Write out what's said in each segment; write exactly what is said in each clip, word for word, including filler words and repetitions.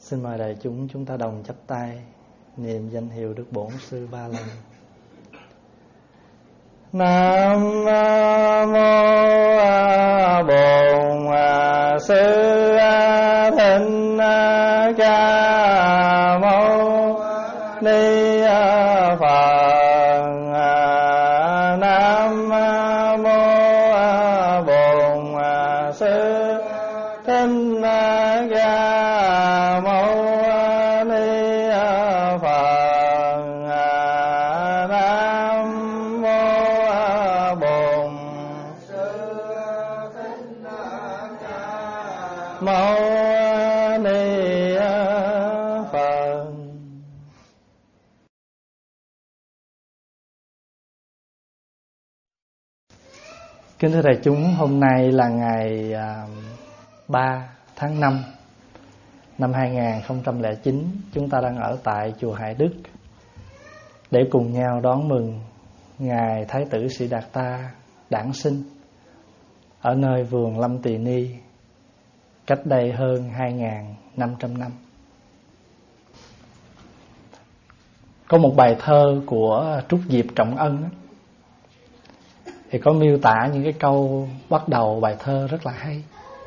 Xin mời đại chúng chúng ta đồng chắp tay niệm danh hiệu Đức Bổn Sư ba lần. Nam mô Bổn Sư Thích Ca Mâu Ni Phật. Nam mô Bổn Sư Thích Ca Mâu Ni Phật. Nam mô Bổn Sư Thích Ca Mâu Ni Phật. Kính thưa đại chúng, hôm nay là ngày ba tháng năm năm hai nghìn không trăm lẻ chín. Chúng ta đang ở tại chùa Hải Đức để cùng nhau đón mừng Ngài Thái tử Sĩ Đạt Ta đản sinh ở nơi vườn Lâm Tỳ Ni cách đây hơn hai nghìn năm trăm năm. Có một bài thơ của Trúc Diệp Trọng Ân đó, thì có miêu tả những cái câu bắt đầu bài thơ rất là hay.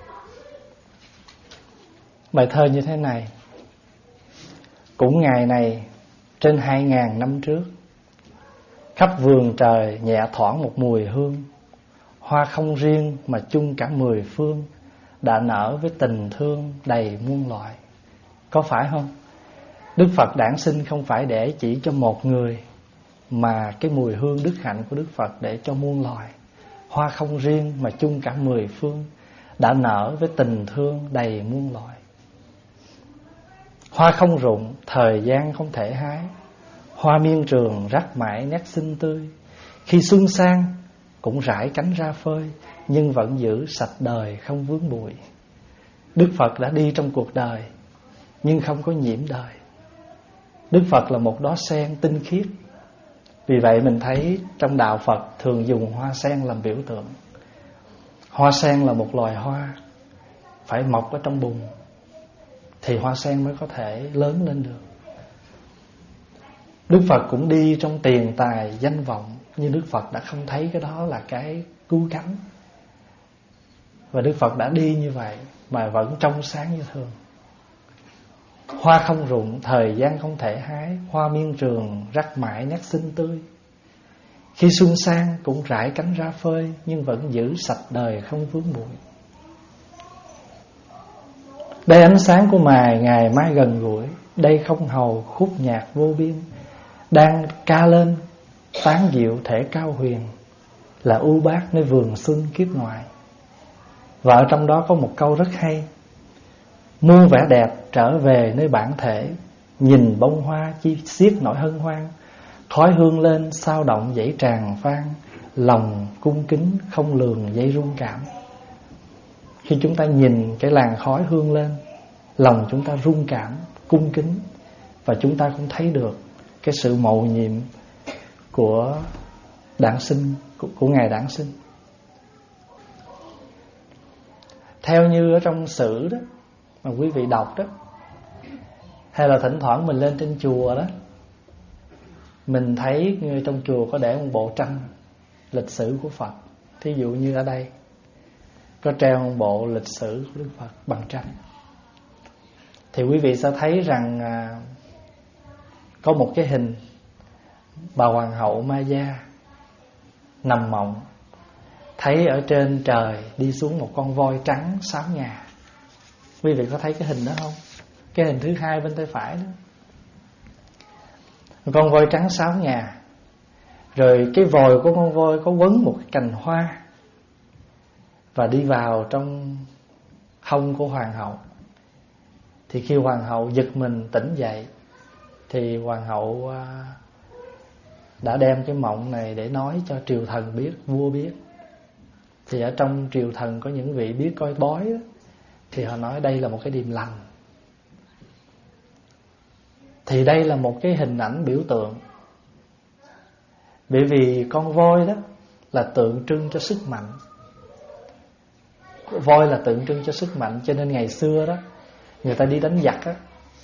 Bài thơ như thế này: cũng ngày này trên hai ngàn năm trước, khắp vườn trời nhẹ thoảng một mùi hương, hoa không riêng mà chung cả mười phương, đã nở với tình thương đầy muôn loại. Có phải không? Đức Phật đản sinh không phải để chỉ cho một người, mà cái mùi hương đức hạnh của Đức Phật để cho muôn loài. Hoa không riêng mà chung cả mười phương, đã nở với tình thương đầy muôn loài. Hoa không rụng, thời gian không thể hái, hoa miên trường rắc mãi nét xinh tươi. Khi xuân sang cũng rải cánh ra phơi, nhưng vẫn giữ sạch đời không vướng bụi. Đức Phật đã đi trong cuộc đời nhưng không có nhiễm đời. Đức Phật là một đóa sen tinh khiết. Vì vậy mình thấy trong đạo Phật thường dùng hoa sen làm biểu tượng. Hoa sen là một loài hoa phải mọc ở trong bùn thì hoa sen mới có thể lớn lên được. Đức Phật cũng đi trong tiền tài danh vọng, nhưng Đức Phật đã không thấy cái đó là cái cứu cánh. Và Đức Phật đã đi như vậy mà vẫn trong sáng như thường. Hoa không rụng, thời gian không thể hái, hoa miên trường rắc mãi nét xinh tươi. Khi xuân sang cũng rải cánh ra phơi, nhưng vẫn giữ sạch đời không vướng bụi. Đây ánh sáng của mài ngày mai gần gũi, đây không hầu khúc nhạc vô biên, đang ca lên tán diệu thể cao huyền, là u bát nơi vườn xuân kiếp ngoại. Và ở trong đó có một câu rất hay: muôn vẻ đẹp trở về nơi bản thể, nhìn bông hoa chi xiết nỗi hân hoan, khói hương lên sao động dãy tràn vang, lòng cung kính không lường dây rung cảm. Khi chúng ta nhìn cái làn khói hương lên, lòng chúng ta rung cảm, cung kính, và chúng ta cũng thấy được cái sự mầu nhiệm của đản sinh, của, của Ngài đản sinh. Theo như ở trong sử đó mà quý vị đọc đó, hay là thỉnh thoảng mình lên trên chùa đó, mình thấy người trong chùa có để một bộ tranh lịch sử của Phật. Thí dụ như ở đây có treo một bộ lịch sử của Đức Phật bằng tranh, thì quý vị sẽ thấy rằng à, có một cái hình bà hoàng hậu Maya nằm mộng, thấy ở trên trời đi xuống một con voi trắng sám ngà. Quý vị có thấy cái hình đó không? Cái hình thứ hai bên tay phải đó, con voi trắng sám ngà. Rồi cái vòi của con voi có quấn một cái cành hoa và đi vào trong hông của hoàng hậu. Thì khi hoàng hậu giật mình tỉnh dậy, thì hoàng hậu đã đem cái mộng này để nói cho triều thần biết, vua biết. Thì ở trong triều thần có những vị biết coi bói đó, thì họ nói đây là một cái điềm lành. Thì đây là một cái hình ảnh biểu tượng. Bởi vì con voi đó là tượng trưng cho sức mạnh. Voi là tượng trưng cho sức mạnh, cho nên ngày xưa đó người ta đi đánh giặc á,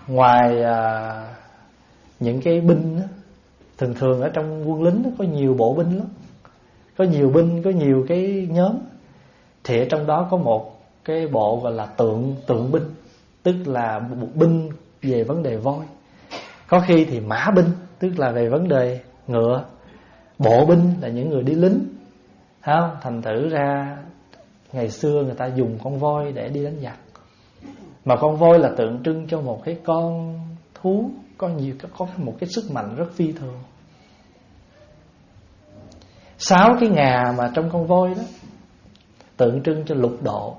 ngoài à, những cái binh đó, thường thường ở trong quân lính đó, có nhiều bộ binh lắm, có nhiều binh, có nhiều cái nhóm. Thì ở trong đó có một cái bộ gọi là tượng tượng binh, tức là một binh về vấn đề voi. Có khi thì mã binh, tức là về vấn đề ngựa. Bộ binh là những người đi lính, không? Thành thử ra ngày xưa người ta dùng con voi để đi đánh giặc. Mà con voi là tượng trưng cho một cái con thú có nhiều có một cái sức mạnh rất phi thường. Sáu cái ngà mà trong con voi đó tượng trưng cho lục độ.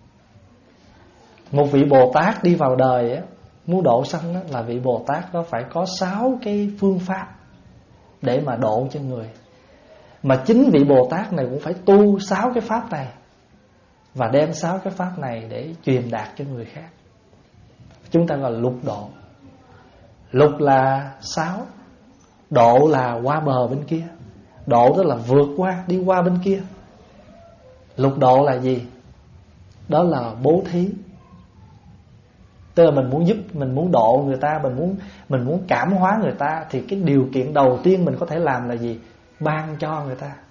Một vị Bồ Tát đi vào đời á, muốn độ sanh á, là vị Bồ Tát đó phải có sáu cái phương pháp để mà độ cho người. Mà chính vị Bồ Tát này cũng phải tu sáu cái pháp này và đem sáu cái pháp này để truyền đạt cho người khác. Chúng ta gọi là lục độ. Lục là sáu, độ là qua bờ bên kia. Độ tức là vượt qua, đi qua bên kia. Lục độ là gì? Đó là bố thí. Tức là mình muốn giúp, mình muốn độ người ta, mình muốn mình muốn cảm hóa người ta, thì cái điều kiện đầu tiên mình có thể làm là gì? Ban cho người ta.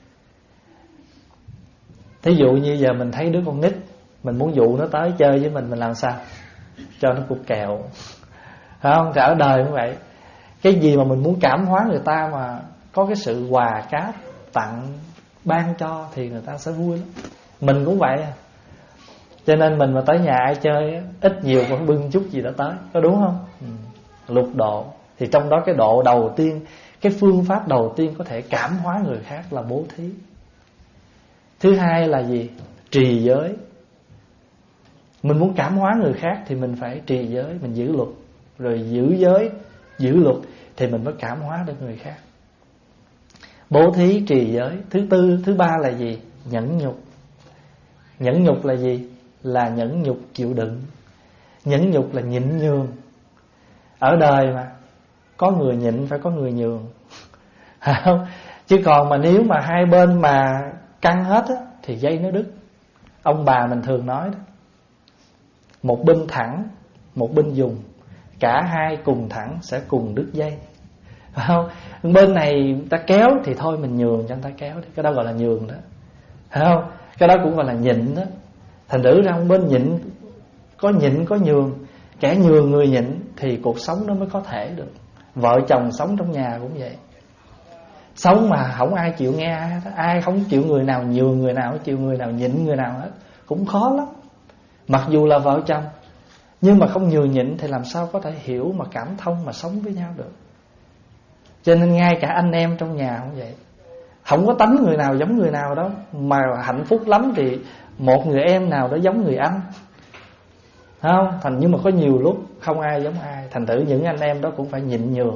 Thí dụ như giờ mình thấy đứa con nít, mình muốn dụ nó tới chơi với mình, mình làm sao? Cho nó cục kẹo. Phải không? Thì ở đời cũng vậy. Cái gì mà mình muốn cảm hóa người ta mà có cái sự quà cáp, tặng, ban cho thì người ta sẽ vui lắm. Mình cũng vậy. Cho nên mình mà tới nhà ai chơi, ít nhiều vẫn bưng chút gì đó tới, có đúng không? Ừ. Lục độ. Thì trong đó cái độ đầu tiên, cái phương pháp đầu tiên có thể cảm hóa người khác là bố thí. Thứ hai là gì? Trì giới. Mình muốn cảm hóa người khác thì mình phải trì giới, mình giữ luật. Rồi giữ giới, giữ luật thì mình mới cảm hóa được người khác. Bố thí, trì giới. Thứ tư, thứ ba là gì? Nhẫn nhục. Nhẫn nhục là gì? Là nhẫn nhục chịu đựng. Nhẫn nhục là nhịn nhường. Ở đời mà có người nhịn phải có người nhường. Không? Chứ còn mà nếu mà hai bên mà căng hết á, thì dây nó đứt. Ông bà mình thường nói đó, một bên thẳng, một bên dùng, cả hai cùng thẳng sẽ cùng đứt dây. Phải không? Bên này ta kéo thì thôi mình nhường cho người ta kéo. Cái đó gọi là nhường đó. Phải không? Cái đó cũng gọi là nhịn đó. Thành thử ra bên nhịn, có nhịn có nhường. Kẻ nhường người nhịn thì cuộc sống nó mới có thể được. Vợ chồng sống trong nhà cũng vậy. Sống mà không ai chịu nghe ai, ai không chịu người nào nhường người nào, chịu người nào nhịn người nào hết, cũng khó lắm. Mặc dù là vợ chồng, nhưng mà không nhường nhịn thì làm sao có thể hiểu mà cảm thông mà sống với nhau được. Cho nên ngay cả anh em trong nhà cũng vậy. Không có tánh người nào giống người nào đâu. Mà hạnh phúc lắm thì một người em nào đó giống người anh, không? Thành nhưng mà có nhiều lúc không ai giống ai. Thành thử những anh em đó cũng phải nhịn nhường.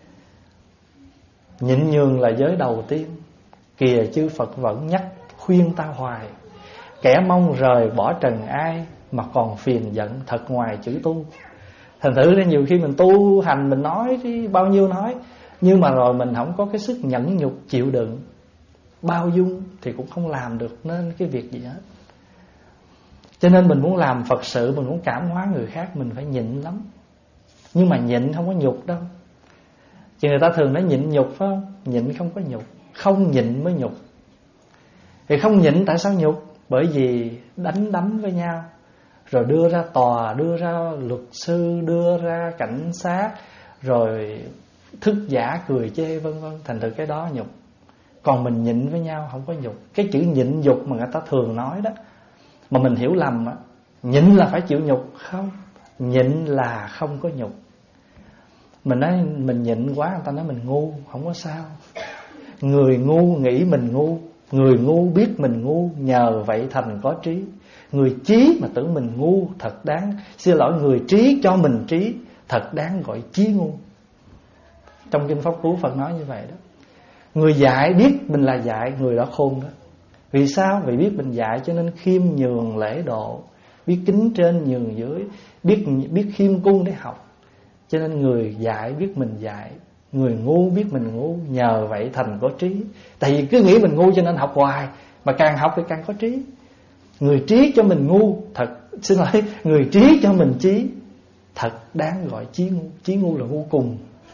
Nhịn nhường là giới đầu tiên. Kìa chư Phật vẫn nhắc khuyên ta hoài, kẻ mong rời bỏ trần ai, mà còn phiền giận thật ngoài chữ tu. Thành thử nên nhiều khi mình tu hành, mình nói thì bao nhiêu nói, nhưng mà rồi mình không có cái sức nhẫn nhục chịu đựng, bao dung thì cũng không làm được nên cái việc gì hết. Cho nên mình muốn làm Phật sự, mình muốn cảm hóa người khác, mình phải nhịn lắm. Nhưng mà nhịn không có nhục đâu. Chứ người ta thường nói nhịn nhục phải không? Nhịn không có nhục. Không nhịn mới nhục. Thì không nhịn tại sao nhục? Bởi vì đánh đấm với nhau, rồi đưa ra tòa, đưa ra luật sư, đưa ra cảnh sát, rồi thức giả cười chê vân vân. Thành thử cái đó nhục. Còn mình nhịn với nhau không có nhục. Cái chữ nhịn nhục mà người ta thường nói đó, mà mình hiểu lầm á, nhịn là phải chịu nhục. Không, nhịn là không có nhục. Mình nói mình nhịn quá, người ta nói mình ngu, không có sao. Người ngu nghĩ mình ngu, người ngu biết mình ngu, nhờ vậy thành có trí. Người trí mà tưởng mình ngu thật đáng, xin lỗi, người trí cho mình trí thật đáng gọi trí ngu. Trong Kinh Pháp Cú Phật nói như vậy đó. Người dạy biết mình là dạy, người đó khôn đó. Vì sao? Vì biết mình dạy cho nên khiêm nhường lễ độ, biết kính trên nhường dưới, biết biết khiêm cung để học. Cho nên người dạy biết mình dạy, người ngu biết mình ngu, nhờ vậy thành có trí. Tại vì cứ nghĩ mình ngu cho nên học hoài, mà càng học thì càng có trí. Người trí cho mình ngu, thật xin lỗi, người trí cho mình trí thật đáng gọi chí ngu. Chí ngu là ngu cùng.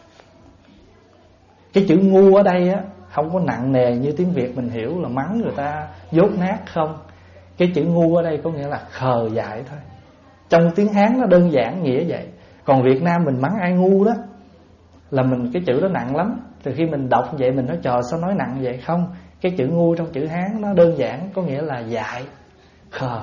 Cái chữ ngu ở đây á không có nặng nề như tiếng Việt mình hiểu là mắng người ta dốt nát không. Cái chữ ngu ở đây có nghĩa là khờ dại thôi. Trong tiếng Hán nó đơn giản nghĩa vậy. Còn Việt Nam mình mắng ai ngu đó là mình cái chữ đó nặng lắm. Từ khi mình đọc vậy mình nói trời sao nói nặng vậy. Không, cái chữ ngu trong chữ Hán nó đơn giản, có nghĩa là dại, khờ.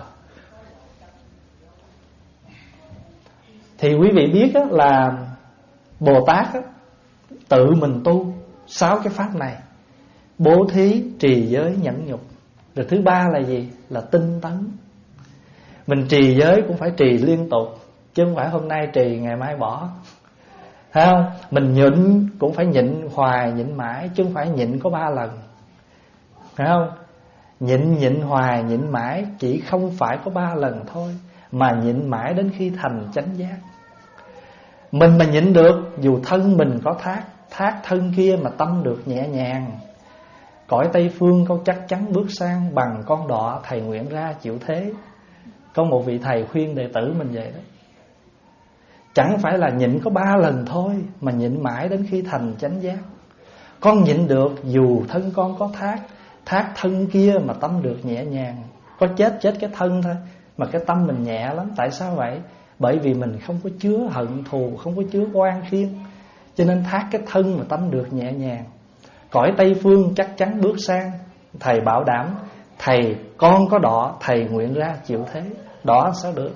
Thì quý vị biết á, là Bồ Tát á, tự mình tu sáu cái pháp này: bố thí, trì giới, nhẫn nhục. Rồi thứ ba là gì? Là tinh tấn. Mình trì giới cũng phải trì liên tục, chứ không phải hôm nay trì ngày mai bỏ, thấy không? Mình nhịn cũng phải nhịn hoài, nhịn mãi, chứ không phải nhịn có ba lần, phải không? Nhịn nhịn hoài, nhịn mãi chỉ không phải có ba lần thôi, mà nhịn mãi đến khi thành chánh giác. Mình mà nhịn được, dù thân mình có thác, thác thân kia mà tâm được nhẹ nhàng. Cõi Tây Phương con chắc chắn bước sang, bằng con đọ thầy nguyện ra chịu thế. Có một vị thầy khuyên đệ tử mình vậy đó. Chẳng phải là nhịn có ba lần thôi, mà nhịn mãi đến khi thành chánh giác. Con nhịn được dù thân con có thác, thác thân kia mà tâm được nhẹ nhàng. Có chết chết cái thân thôi, mà cái tâm mình nhẹ lắm. Tại sao vậy? Bởi vì mình không có chứa hận thù, không có chứa oan khiên, cho nên thác cái thân mà tâm được nhẹ nhàng. Cõi Tây Phương chắc chắn bước sang, thầy bảo đảm, thầy con có đọ, thầy nguyện ra chịu thế. Đọ sao được?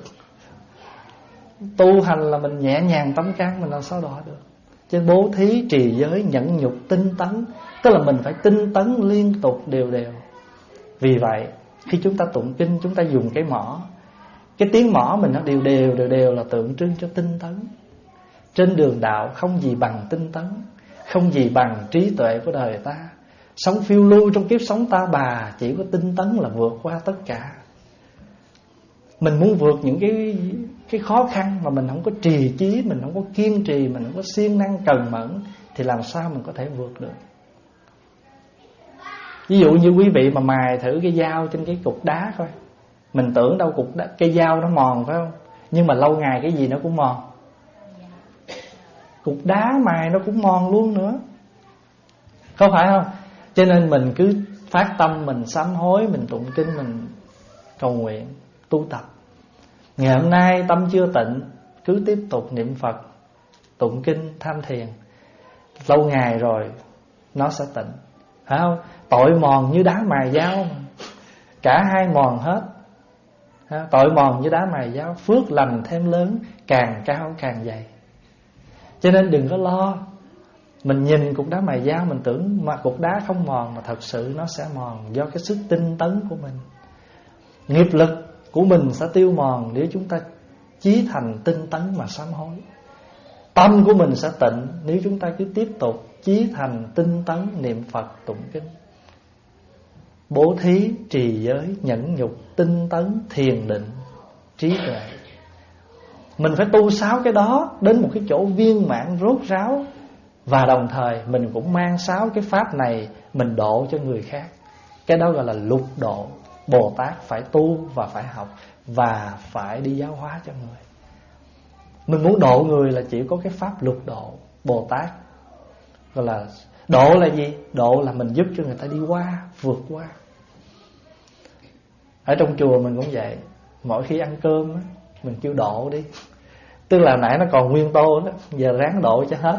Tu hành là mình nhẹ nhàng tâm can, mình làm sao đọ được? Chứ bố thí, trì giới, nhẫn nhục, tinh tấn, tức là mình phải tinh tấn liên tục đều đều. Vì vậy khi chúng ta tụng kinh, chúng ta dùng cái mõ, cái tiếng mõ mình nó đều đều đều đều là tượng trưng cho tinh tấn. Trên đường đạo không gì bằng tinh tấn, không gì bằng trí tuệ của đời ta. Sống phiêu lưu trong kiếp sống ta bà, chỉ có tinh tấn là vượt qua tất cả. Mình muốn vượt những cái cái khó khăn mà mình không có trì chí, mình không có kiên trì, mình không có siêng năng cần mẫn, thì làm sao mình có thể vượt được? Ví dụ như quý vị mà mài thử cái dao trên cái cục đá coi, mình tưởng đâu cục đá, cây dao nó mòn phải không? Nhưng mà lâu ngày cái gì nó cũng mòn. Cục đá mài nó cũng mòn luôn nữa, có phải không? Cho nên mình cứ phát tâm, mình sám hối, mình tụng kinh, mình cầu nguyện, tu tập. Ngày hôm nay tâm chưa tịnh, cứ tiếp tục niệm Phật, tụng kinh, tham thiền. Lâu ngày rồi nó sẽ tịnh, phải không? Tội mòn như đá mài dao, cả hai mòn hết. Tội mòn như đá mài dao, phước lành thêm lớn, càng cao càng dày. Cho nên đừng có lo. Mình nhìn cục đá mài dao, mình tưởng mà cục đá không mòn, mà thật sự nó sẽ mòn do cái sức tinh tấn của mình. Nghiệp lực của mình sẽ tiêu mòn nếu chúng ta chí thành tinh tấn mà sám hối. Tâm của mình sẽ tịnh nếu chúng ta cứ tiếp tục chí thành tinh tấn niệm Phật tụng kinh. Bố thí, trì giới, nhẫn nhục, tinh tấn, thiền định, trí tuệ. Mình phải tu sáu cái đó đến một cái chỗ viên mãn rốt ráo. Và đồng thời mình cũng mang sáu cái pháp này mình độ cho người khác. Cái đó gọi là lục độ. Bồ Tát phải tu và phải học và phải đi giáo hóa cho người. Mình muốn độ người là chỉ có cái pháp lục độ. Bồ Tát gọi là độ là gì? Độ là mình giúp cho người ta đi qua, vượt qua. Ở trong chùa mình cũng vậy. Mỗi khi ăn cơm á, mình kêu độ đi. Tức là nãy nó còn nguyên tô đó, giờ ráng độ cho hết.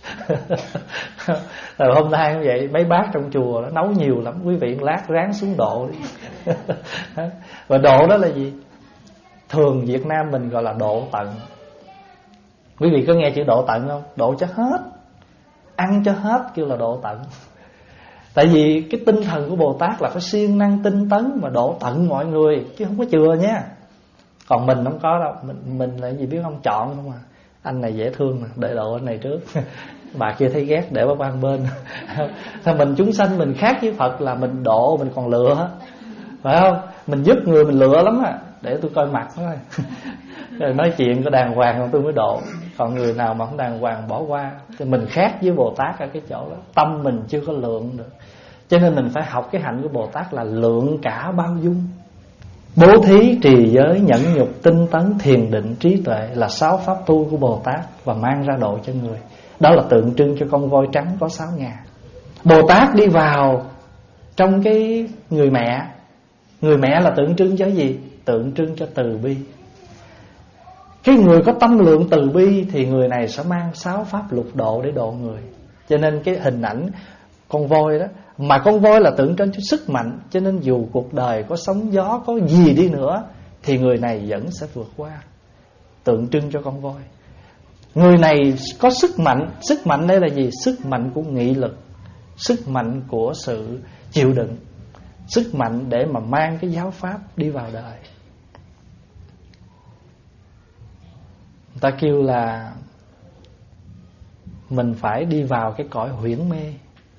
Rồi hôm nay cũng vậy, mấy bác trong chùa nó nấu nhiều lắm, quý vị lát ráng xuống độ đi. Và độ đó là gì? Thường Việt Nam mình gọi là độ tận. Quý vị có nghe chữ độ tận không? Độ cho hết, ăn cho hết kêu là độ tận. Tại vì cái tinh thần của Bồ Tát là phải siêng năng tinh tấn mà độ tận mọi người, chứ không có chừa nha. Còn mình không có đâu. Mình, mình là gì biết không? Chọn không à. Anh này dễ thương mà, để độ anh này trước. Bà kia thấy ghét để qua ban bên. Thôi mình chúng sanh mình khác với Phật là mình độ mình còn lựa, phải không? Mình giúp người mình lựa lắm à. Để tôi coi mặt thôi. Rồi nói chuyện có đàng hoàng không tôi mới độ. Còn người nào mà không đàng hoàng bỏ qua. Thì mình khác với Bồ Tát ở cái chỗ đó, tâm mình chưa có lượng được. Cho nên mình phải học cái hạnh của Bồ Tát là lượng cả bao dung. Bố thí, trì giới, nhẫn nhục, tinh tấn, thiền định, trí tuệ là sáu pháp tu của Bồ Tát và mang ra độ cho người. Đó là tượng trưng cho con voi trắng có sáu ngà. Bồ Tát đi vào trong cái người mẹ. Người mẹ là tượng trưng cho gì? Tượng trưng cho từ bi. Cái người có tâm lượng từ bi thì người này sẽ mang sáu pháp lục độ để độ người. Cho nên cái hình ảnh con voi đó, mà con voi là tượng trưng cho sức mạnh, cho nên dù cuộc đời có sóng gió, có gì đi nữa thì người này vẫn sẽ vượt qua. Tượng trưng cho con voi. Người này có sức mạnh. Sức mạnh đây là gì? Sức mạnh của nghị lực, sức mạnh của sự chịu đựng, sức mạnh để mà mang cái giáo pháp đi vào đời. Người ta kêu là mình phải đi vào cái cõi huyễn mê.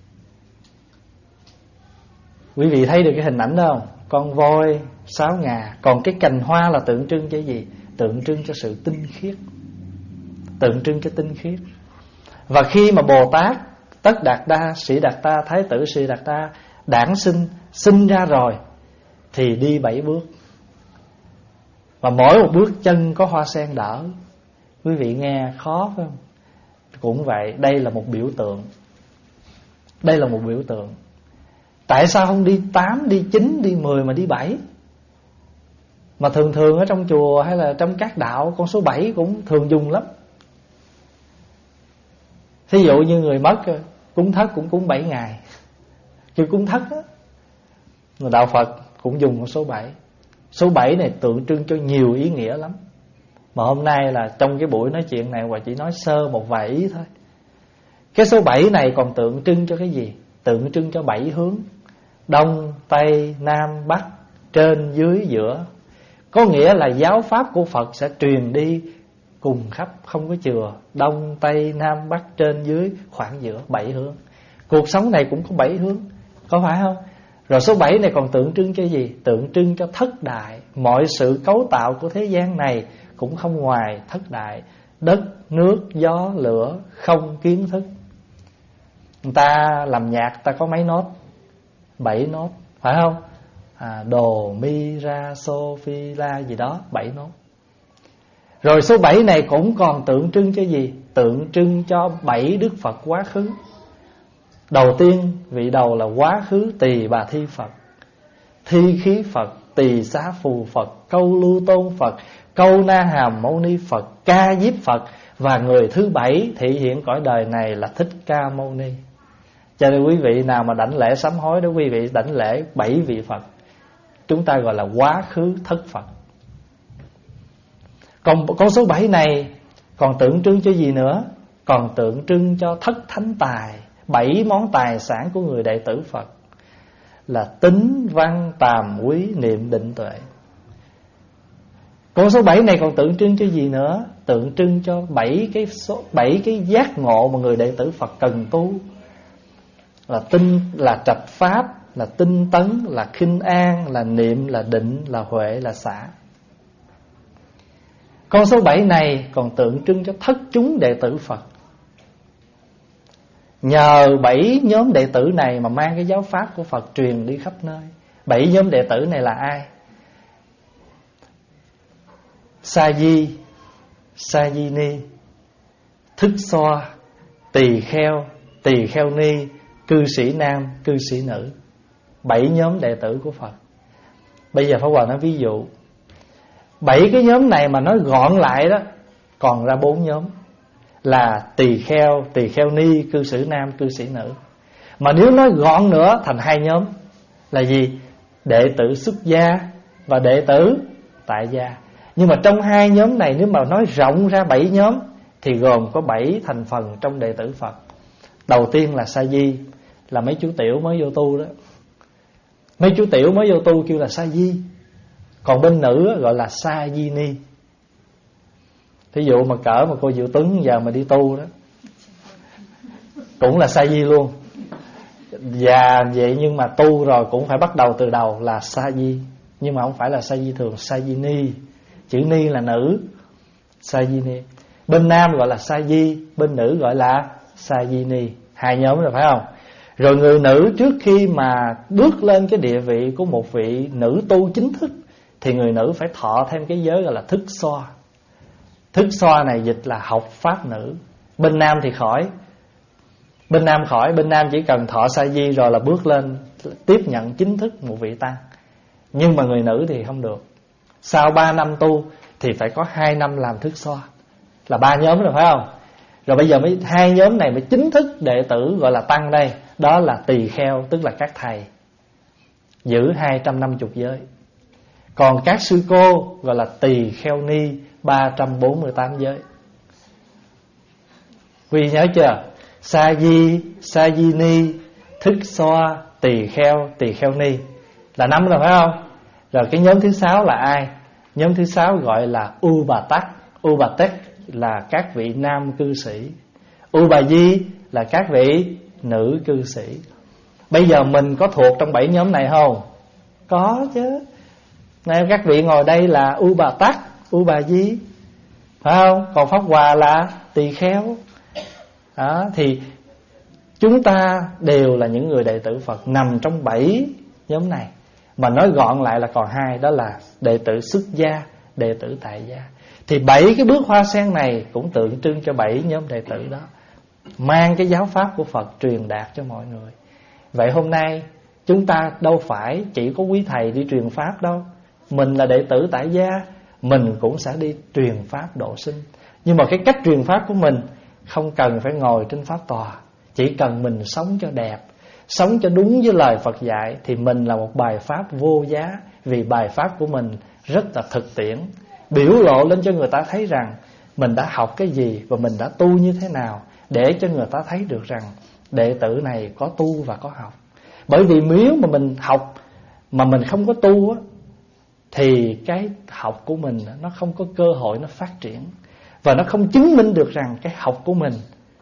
Quý vị thấy được cái hình ảnh đó không? Con voi, sáu ngà. Còn cái cành hoa là tượng trưng cho gì? Tượng trưng cho sự tinh khiết, tượng trưng cho tinh khiết. Và khi mà Bồ Tát Tất Đạt Đa, Sĩ Đạt Ta, Thái tử Sĩ Đạt Ta đản sinh, sinh ra rồi thì đi bảy bước. Và mỗi một bước chân có hoa sen đỡ. Quý vị nghe khó phải không? Cũng vậy, đây là một biểu tượng. Đây là một biểu tượng. Tại sao không đi tám, đi chín, đi mười mà đi bảy? Mà thường thường ở trong chùa hay là trong các đạo, con số bảy cũng thường dùng lắm. Thí dụ như người mất, cúng thất cũng cúng bảy ngày, kêu cúng thất đó. Mà đạo Phật cũng dùng con số bảy. Số bảy này tượng trưng cho nhiều ý nghĩa lắm. Mà hôm nay là trong cái buổi nói chuyện này Hòa chỉ nói sơ một vài ý thôi. Cái số bảy này còn tượng trưng cho cái gì? Tượng trưng cho bảy hướng: Đông, Tây, Nam, Bắc, trên, dưới, giữa. Có nghĩa là giáo pháp của Phật sẽ truyền đi cùng khắp, không có chừa. Đông, Tây, Nam, Bắc, trên, dưới, khoảng giữa, bảy hướng. Cuộc sống này cũng có bảy hướng, có phải không? Rồi số bảy này còn tượng trưng cho gì? Tượng trưng cho thất đại. Mọi sự cấu tạo của thế gian này cũng không ngoài thất đại: đất, nước, gió, lửa, không, kiến thức. Người ta làm nhạc ta có mấy nốt? Bảy nốt, phải không? À, đồ, mi, ra, xô, phi, la gì đó, bảy nốt. Rồi số bảy này cũng còn tượng trưng cho gì? Tượng trưng cho bảy Đức Phật quá khứ. Đầu tiên, vị đầu là quá khứ Tỳ Bà Thi Phật, Thi Khí Phật, Tỳ Xá Phù Phật, Câu Lưu Tôn Phật, Câu Na Hàm Mâu Ni Phật, Ca Diếp Phật. Và người thứ bảy thị hiện cõi đời này là Thích Ca Mâu Ni. Cho nên quý vị nào mà đảnh lễ sám hối đó, quý vị đảnh lễ bảy vị Phật. Chúng ta gọi là quá khứ thất Phật. Còn con số bảy này còn tượng trưng cho gì nữa? Còn tượng trưng cho thất thánh tài, bảy món tài sản của người đệ tử Phật là tính, văn, tàm, quý, niệm, định, tuệ. Con số bảy này còn tượng trưng cho gì nữa? Tượng trưng cho bảy cái số, bảy cái giác ngộ mà người đệ tử Phật cần tu. Là tinh, là trạch pháp, là tinh tấn, là khinh an, là niệm, là định, là huệ, là xả. Con số bảy này còn tượng trưng cho thất chúng đệ tử Phật. Nhờ bảy nhóm đệ tử này mà mang cái giáo pháp của Phật truyền đi khắp nơi. Bảy nhóm đệ tử này là ai? Sa di, Sa di ni, Thức xoa, Tỳ kheo, Tỳ kheo ni, cư sĩ nam, cư sĩ nữ. Bảy nhóm đệ tử của Phật. Bây giờ Pháp Hòa nói ví dụ. Bảy cái nhóm này mà nói gọn lại đó, còn ra bốn nhóm là tỳ kheo, tỳ kheo ni, cư sĩ nam, cư sĩ nữ. Mà nếu nói gọn nữa thành hai nhóm là gì? Đệ tử xuất gia và đệ tử tại gia. Nhưng mà trong hai nhóm này nếu mà nói rộng ra bảy nhóm thì gồm có bảy thành phần trong đệ tử Phật. Đầu tiên là sa di, là mấy chú tiểu mới vô tu đó. Mấy chú tiểu mới vô tu kêu là sa di. Còn bên nữ gọi là sa di ni. Thí dụ mà cỡ mà cô Diệu Tuấn giờ mà đi tu đó cũng là sa di luôn. Và vậy nhưng mà tu rồi cũng phải bắt đầu từ đầu là sa di. Nhưng mà không phải là sa di thường, sa di ni. Chữ ni là nữ, sa di ni. Bên nam gọi là sa di, bên nữ gọi là sa di ni. Hai nhóm rồi phải không? Rồi người nữ trước khi mà bước lên cái địa vị của một vị nữ tu chính thức thì người nữ phải thọ thêm cái giới gọi là thức xoa. Thức xoa này dịch là học pháp nữ. Bên nam thì khỏi, bên nam khỏi, bên nam chỉ cần thọ sa di rồi là bước lên tiếp nhận chính thức một vị tăng. Nhưng mà người nữ thì không được. Sau ba năm tu thì phải có hai năm làm thức xoa, là ba nhóm rồi phải không? Rồi bây giờ mới hai nhóm này mới chính thức đệ tử gọi là tăng đây. Đó là tỳ kheo, tức là các thầy, giữ hai trăm năm mươi giới. Còn các sư cô gọi là tỳ kheo ni, ba trăm bốn mươi tám giới. Quý nhớ chưa? Sa di, sa di ni, thức xoa, tỳ kheo, tỳ kheo ni, là năm rồi phải không? Rồi cái nhóm thứ sáu là ai? Nhóm thứ sáu gọi là U Bà Tắc. U Bà Tắc là các vị nam cư sĩ. U Bà Di là các vị nữ cư sĩ. Bây giờ mình có thuộc trong bảy nhóm này không? Có chứ. Này, các vị ngồi đây là U Bà Tắc, U Bà Di, phải không? Còn Pháp Hòa là tỳ kheo. Đó, thì chúng ta đều là những người đệ tử Phật nằm trong bảy nhóm này. Mà nói gọn lại là còn hai, đó là đệ tử xuất gia, đệ tử tại gia. Thì bảy cái bước hoa sen này cũng tượng trưng cho bảy nhóm đệ tử đó, mang cái giáo pháp của Phật truyền đạt cho mọi người. Vậy hôm nay chúng ta đâu phải chỉ có quý thầy đi truyền pháp đâu. Mình là đệ tử tại gia, mình cũng sẽ đi truyền pháp độ sinh. Nhưng mà cái cách truyền pháp của mình không cần phải ngồi trên pháp tòa, chỉ cần mình sống cho đẹp, sống cho đúng với lời Phật dạy, thì mình là một bài pháp vô giá. Vì bài pháp của mình rất là thực tiễn, biểu lộ lên cho người ta thấy rằng mình đã học cái gì và mình đã tu như thế nào, để cho người ta thấy được rằng đệ tử này có tu và có học. Bởi vì nếu mà mình học mà mình không có tu á, thì cái học của mình nó không có cơ hội nó phát triển, và nó không chứng minh được rằng cái học của mình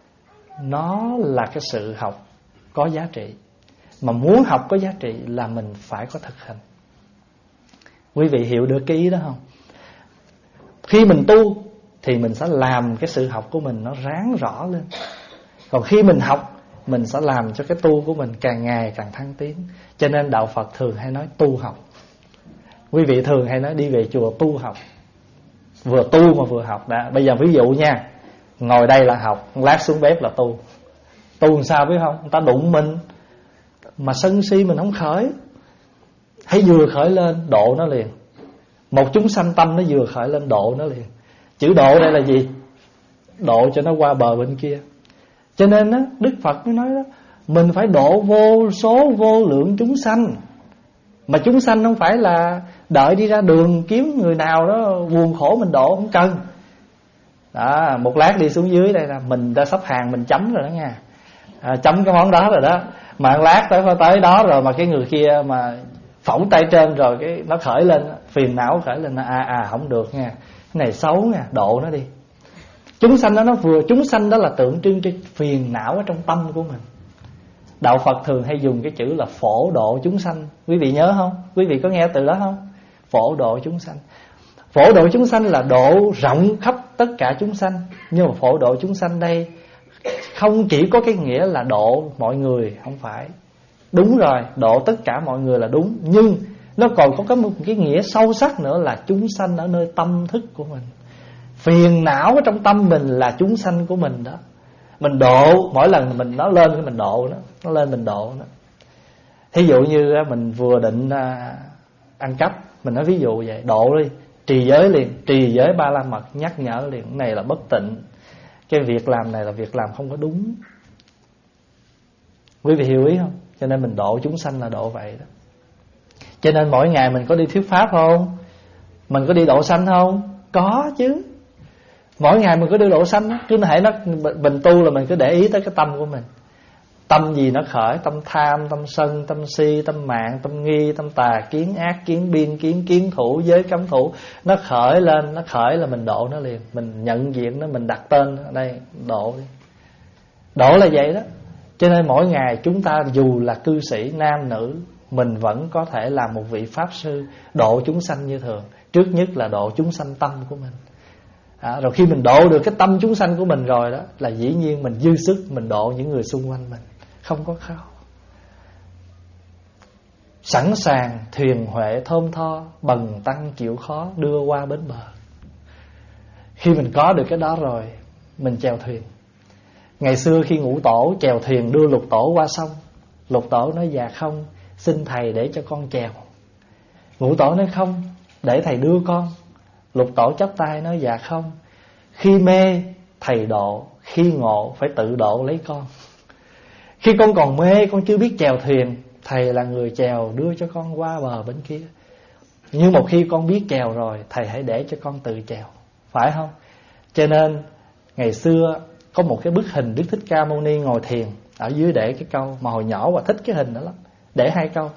nó là cái sự học có giá trị. Mà muốn học có giá trị là mình phải có thực hành. Quý vị hiểu được cái ý đó không? Khi mình tu thì mình sẽ làm cái sự học của mình nó ráng rõ lên. Còn khi mình học, mình sẽ làm cho cái tu của mình càng ngày càng thăng tiến. Cho nên đạo Phật thường hay nói tu học. Quý vị thường hay nói đi về chùa tu học, vừa tu mà vừa học đã. Bây giờ ví dụ nha, ngồi đây là học, lát xuống bếp là tu. Tu làm sao biết không? Người ta đụng mình mà sân si mình không khởi, hay vừa khởi lên độ nó liền. Một chúng sanh tâm nó vừa khởi lên độ nó liền. Chữ độ đây là gì? Độ cho nó qua bờ bên kia. Cho nên đó, Đức Phật mới nói đó, mình phải độ vô số vô lượng chúng sanh. Mà chúng sanh không phải là đợi đi ra đường kiếm người nào đó buồn khổ mình độ, không cần. Đó, một lát đi xuống dưới đây là mình đã sắp hàng mình chấm rồi đó nha, à, chấm cái món đó rồi đó. Mà một lát tới tới đó rồi mà cái người kia mà phỏng tay trên rồi cái nó khởi lên, phiền não khởi lên, à à không được nha, cái này xấu nha, độ nó đi. Chúng sanh đó nó vừa, chúng sanh đó là tượng trưng cho phiền não ở trong tâm của mình. Đạo Phật thường hay dùng cái chữ là phổ độ chúng sanh. Quý vị nhớ không? Quý vị có nghe từ đó không? Phổ độ chúng sanh. Phổ độ chúng sanh là độ rộng khắp tất cả chúng sanh. Nhưng mà phổ độ chúng sanh đây không chỉ có cái nghĩa là độ mọi người, không phải. Đúng rồi, độ tất cả mọi người là đúng, nhưng nó còn có một cái nghĩa sâu sắc nữa là chúng sanh ở nơi tâm thức của mình. Phiền não ở trong tâm mình là chúng sanh của mình đó. Mình độ, mỗi lần mình nó lên mình độ nó, nó lên mình độ nó. Thí dụ như mình vừa định ăn cắp, mình nói ví dụ vậy, độ đi, trì giới liền, trì giới ba la mật, nhắc nhở liền, cái này là bất tịnh, cái việc làm này là việc làm không có đúng. Quý vị hiểu ý không? Cho nên mình độ chúng sanh là độ vậy đó. Cho nên mỗi ngày mình có đi thuyết pháp không? Mình có đi độ sanh không? Có chứ. Mỗi ngày mình có đi độ sanh đó. Cứ hãy nó mình tu là mình cứ để ý tới cái tâm của mình. Tâm gì nó khởi? Tâm tham, tâm sân, tâm si, tâm mạng, tâm nghi, tâm tà, kiến ác, kiến biên, kiến kiến thủ, giới cấm thủ. Nó khởi lên, nó khởi là mình độ nó liền. Mình nhận diện nó, mình đặt tên ở đây, độ đi. Độ là vậy đó. Cho nên mỗi ngày chúng ta dù là cư sĩ nam nữ, mình vẫn có thể làm một vị pháp sư độ chúng sanh như thường. Trước nhất là độ chúng sanh tâm của mình. À, rồi khi mình độ được cái tâm chúng sanh của mình rồi đó, là dĩ nhiên mình dư sức mình độ những người xung quanh mình, không có khó. sẵn sàng thuyền huệ thơm tho, bần tăng chịu khó đưa qua bến bờ. Khi mình có được cái đó rồi, mình chèo thuyền. Ngày xưa khi Ngũ Tổ chèo thuyền đưa Lục Tổ qua sông, Lục Tổ nói dạ không, xin thầy để cho con chèo. Ngũ Tổ nói không, để thầy đưa con. Lục Tổ chắp tay nói dạ không, khi mê thầy độ, khi ngộ phải tự độ lấy con. Khi con còn mê, con chưa biết chèo thuyền, thầy là người chèo đưa cho con qua bờ bên kia. Nhưng một khi con biết chèo rồi, thầy hãy để cho con tự chèo, phải không? Cho nên ngày xưa có một cái bức hình Đức Thích Ca Mâu Ni ngồi thiền, ở dưới để cái câu mà hồi nhỏ và thích cái hình đó lắm, để hai câu: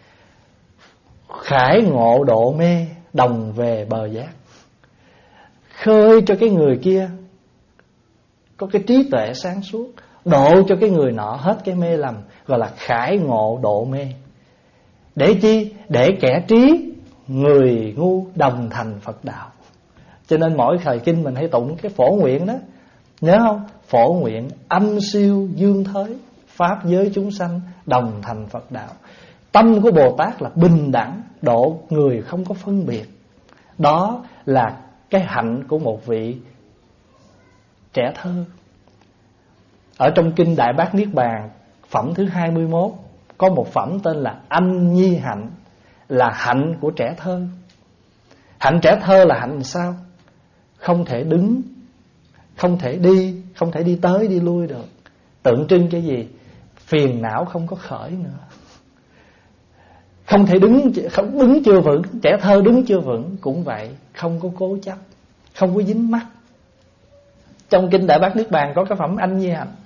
khải ngộ độ mê, đồng về bờ giác. Khơi cho cái người kia có cái trí tuệ sáng suốt, độ cho cái người nọ hết cái mê lầm, gọi là khải ngộ độ mê. Để chi? Để kẻ trí người ngu đồng thành Phật đạo. Cho nên mỗi thời kinh mình hay tụng cái phổ nguyện đó, nhớ không? Phổ nguyện âm siêu dương thới, pháp giới chúng sanh đồng thành Phật đạo. Tâm của Bồ Tát là bình đẳng, độ người không có phân biệt. Đó là cái hạnh của một vị trẻ thơ. Ở trong kinh Đại Bát Niết Bàn phẩm thứ hai mươi mốt có một phẩm tên là Anh Nhi hạnh, là hạnh của trẻ thơ. Hạnh trẻ thơ là hạnh sao? Không thể đứng, không thể đi, không thể đi tới đi lui được. Tượng trưng cho gì? Phiền não không có khởi nữa. Không thể đứng, không đứng chưa vững. Trẻ thơ đứng chưa vững cũng vậy, không có cố chấp, không có dính mắc. Trong kinh Đại Bát Niết Bàn có cái phẩm Anh Nhi hạnh.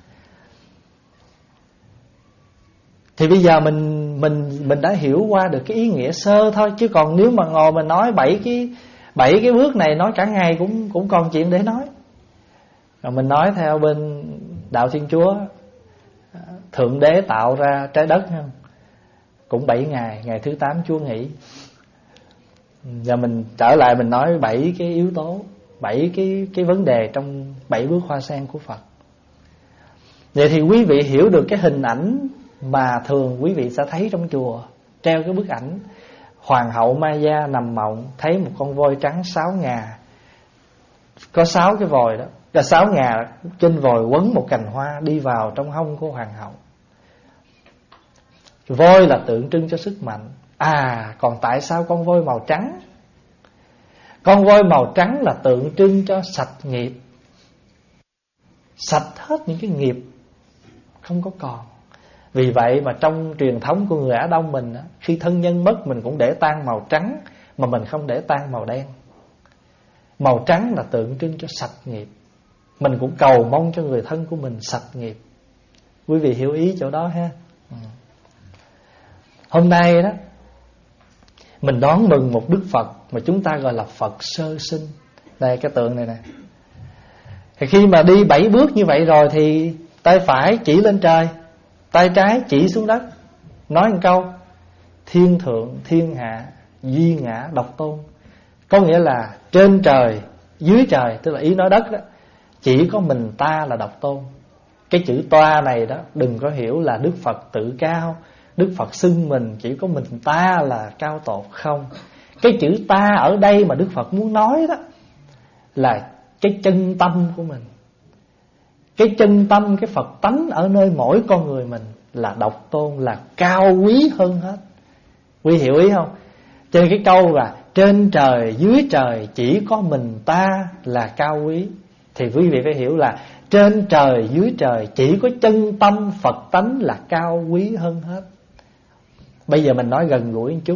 Thì bây giờ mình mình mình đã hiểu qua được cái ý nghĩa sơ thôi, chứ còn nếu mà ngồi mình nói bảy cái bảy cái bước này nói cả ngày cũng cũng còn chuyện để nói. Rồi mình nói theo bên đạo Thiên Chúa, Thượng Đế tạo ra trái đất không? Cũng bảy ngày, ngày thứ tám Chúa nghỉ. Giờ mình trở lại mình nói bảy cái yếu tố, bảy cái cái vấn đề trong bảy bước hoa sen của Phật. Vậy thì quý vị hiểu được cái hình ảnh mà thường quý vị sẽ thấy trong chùa, treo cái bức ảnh Hoàng hậu Maya nằm mộng, thấy một con voi trắng sáu ngà, có sáu cái vòi đó, là sáu ngà trên vòi quấn một cành hoa đi vào trong hông của hoàng hậu. Voi là tượng trưng cho sức mạnh. À, còn tại sao con voi màu trắng? Con voi màu trắng là tượng trưng cho sạch nghiệp, sạch hết những cái nghiệp không có còn. Vì vậy mà trong truyền thống của người Á Đông mình, khi thân nhân mất mình cũng để tang màu trắng, mà mình không để tang màu đen. Màu trắng là tượng trưng cho sạch nghiệp. Mình cũng cầu mong cho người thân của mình sạch nghiệp. Quý vị hiểu ý chỗ đó ha. Ừ. Hôm nay đó mình đón mừng một Đức Phật mà chúng ta gọi là Phật sơ sinh. Đây cái tượng này nè. Thì khi mà đi bảy bước như vậy rồi thì tay phải chỉ lên trời, tay trái chỉ xuống đất, nói một câu: thiên thượng thiên hạ duy ngã độc tôn. Có nghĩa là trên trời dưới trời, tức là ý nói đất đó, chỉ có mình ta là độc tôn. Cái chữ toa này đó đừng có hiểu là Đức Phật tự cao, Đức Phật xưng mình chỉ có mình ta là cao tột. Không. Cái chữ ta ở đây mà Đức Phật muốn nói đó là cái chân tâm của mình. Cái chân tâm, cái Phật tánh ở nơi mỗi con người mình là độc tôn, là cao quý hơn hết. Quý hiểu ý không? Cho nên cái câu là trên trời dưới trời chỉ có mình ta là cao quý, thì quý vị phải hiểu là trên trời dưới trời chỉ có chân tâm Phật tánh là cao quý hơn hết. Bây giờ mình nói gần gũi một chút.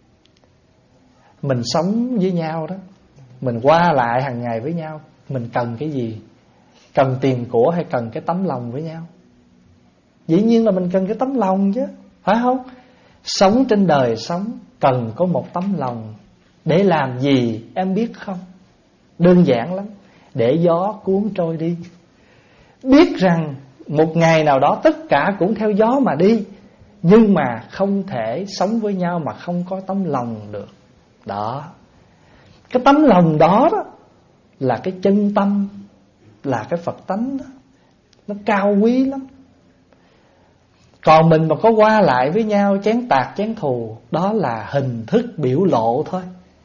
Mình sống với nhau đó, mình qua lại hàng ngày với nhau, mình cần cái gì? Cần tiền của hay cần cái tấm lòng với nhau? Dĩ nhiên là mình cần cái tấm lòng chứ, phải không? Sống trên đời sống cần có một tấm lòng. Để làm gì em biết không? Đơn giản lắm. Để gió cuốn trôi đi. Biết rằng một ngày nào đó tất cả cũng theo gió mà đi, nhưng mà không thể sống với nhau mà không có tấm lòng được. Đó. Cái tấm lòng đó, đó là cái chân tâm, là cái Phật tánh đó. Nó cao quý lắm. Còn mình mà có qua lại với nhau, chén tạc chén thù, đó là hình thức biểu lộ thôi.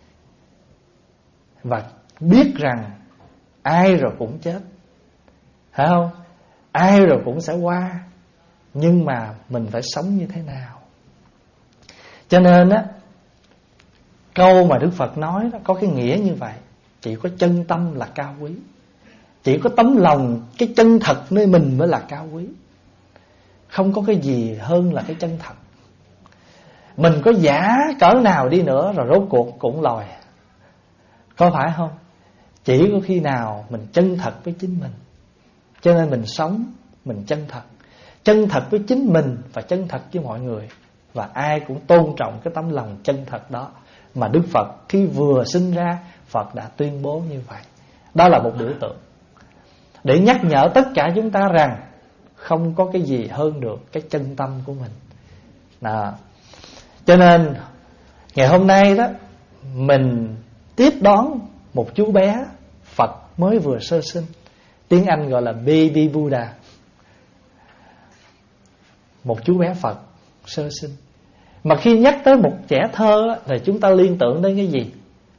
Và biết rằng ai rồi cũng chết, phải không? Ai rồi cũng sẽ qua. Nhưng mà mình phải sống như thế nào? Cho nên á, câu mà Đức Phật nói đó có cái nghĩa như vậy. Chỉ có chân tâm là cao quý. Chỉ có tấm lòng, cái chân thật nơi mình mới là cao quý. Không có cái gì hơn là cái chân thật. Mình có giả cỡ nào đi nữa rồi rốt cuộc cũng lòi, có phải không? Chỉ có khi nào mình chân thật với chính mình. Cho nên mình sống, mình chân thật. Chân thật với chính mình và chân thật với mọi người. Và ai cũng tôn trọng cái tấm lòng chân thật đó mà Đức Phật khi vừa sinh ra, Phật đã tuyên bố như vậy. Đó là một biểu tượng để nhắc nhở tất cả chúng ta rằng không có cái gì hơn được cái chân tâm của mình đó. Cho nên ngày hôm nay đó, mình tiếp đón một chú bé Phật mới vừa sơ sinh. Tiếng Anh gọi là Baby Buddha. Một chú bé Phật sơ sinh. Mà khi nhắc tới một trẻ thơ á, thì chúng ta liên tưởng đến cái gì?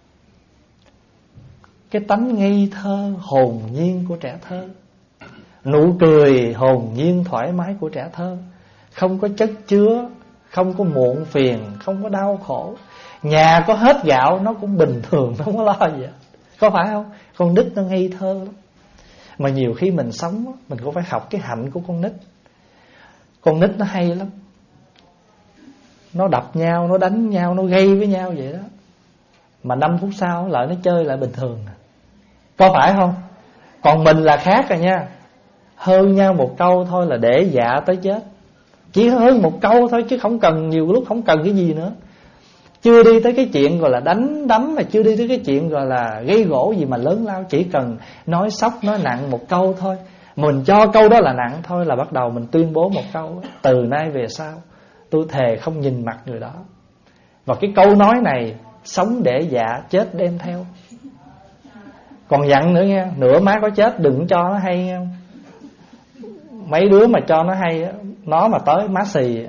Cái tánh ngây thơ, hồn nhiên của trẻ thơ. Nụ cười hồn nhiên thoải mái của trẻ thơ. Không có chất chứa, không có muộn phiền, không có đau khổ. Nhà có hết gạo nó cũng bình thường, không có lo gì. Có phải không? Con nít nó ngây thơ lắm. Mà nhiều khi mình sống, mình cũng phải học cái hạnh của con nít. Con nít nó hay lắm. Nó đập nhau, nó đánh nhau, nó gây với nhau vậy đó. Mà năm phút sau lại nó chơi lại bình thường. Có phải không? Còn mình là khác rồi nha. Hơn nhau một câu thôi là để dạ tới chết. Chỉ hơn một câu thôi chứ không cần, nhiều lúc không cần cái gì nữa. Chưa đi tới cái chuyện gọi là đánh đấm, mà chưa đi tới cái chuyện gọi là gây gỗ gì mà lớn lao. Chỉ cần nói sốc, nói nặng một câu thôi. Mình cho câu đó là nặng thôi là bắt đầu mình tuyên bố một câu: từ nay về sau tôi thề không nhìn mặt người đó. Và cái câu nói này sống để dạ, chết đem theo. Còn dặn nữa nha, nửa má có chết đừng cho nó hay nha. Mấy đứa mà cho nó hay, nó mà tới má xì.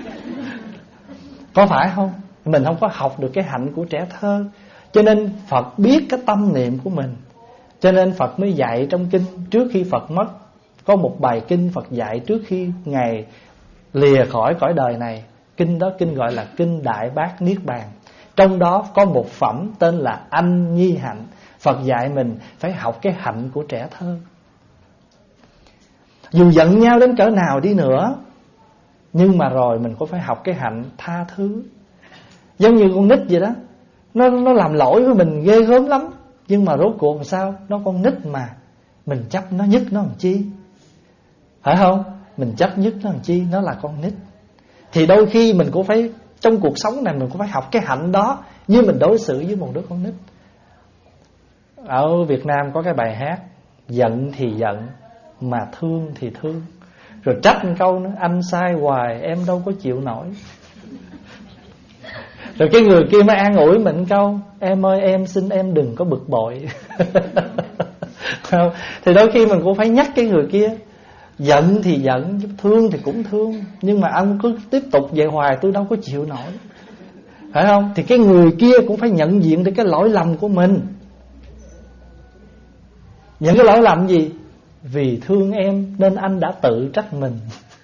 Có phải không? Mình không có học được cái hạnh của trẻ thơ. Cho nên Phật biết cái tâm niệm của mình. Cho nên Phật mới dạy trong kinh. Trước khi Phật mất, có một bài kinh Phật dạy trước khi Ngài lìa khỏi cõi đời này. Kinh đó kinh gọi là Kinh Đại Bát Niết Bàn. Trong đó có một phẩm tên là Anh Nhi Hạnh. Phật dạy mình phải học cái hạnh của trẻ thơ. Dù giận nhau đến cỡ nào đi nữa, nhưng mà rồi mình cũng phải học cái hạnh tha thứ. Giống như con nít vậy đó. Nó, nó làm lỗi với mình ghê gớm lắm. Nhưng mà rốt cuộc làm sao? Nó con nít mà. Mình chấp nó nhất nó làm chi? Phải không? Mình chấp nhất nó làm chi? Nó là con nít. Thì đôi khi mình cũng phải, trong cuộc sống này mình cũng phải học cái hạnh đó, như mình đối xử với một đứa con nít. Ở Việt Nam có cái bài hát: giận thì giận, mà thương thì thương. Rồi trách một câu nữa: anh sai hoài em đâu có chịu nổi. Rồi cái người kia mới an ủi mình câu: em ơi em xin em đừng có bực bội. Thì đôi khi mình cũng phải nhắc cái người kia: giận thì giận, thương thì cũng thương, nhưng mà ông cứ tiếp tục vậy hoài tôi đâu có chịu nổi. Phải không? Thì cái người kia cũng phải nhận diện được cái lỗi lầm của mình. Những cái lỗi lầm gì? Vì thương em nên anh đã tự trách mình.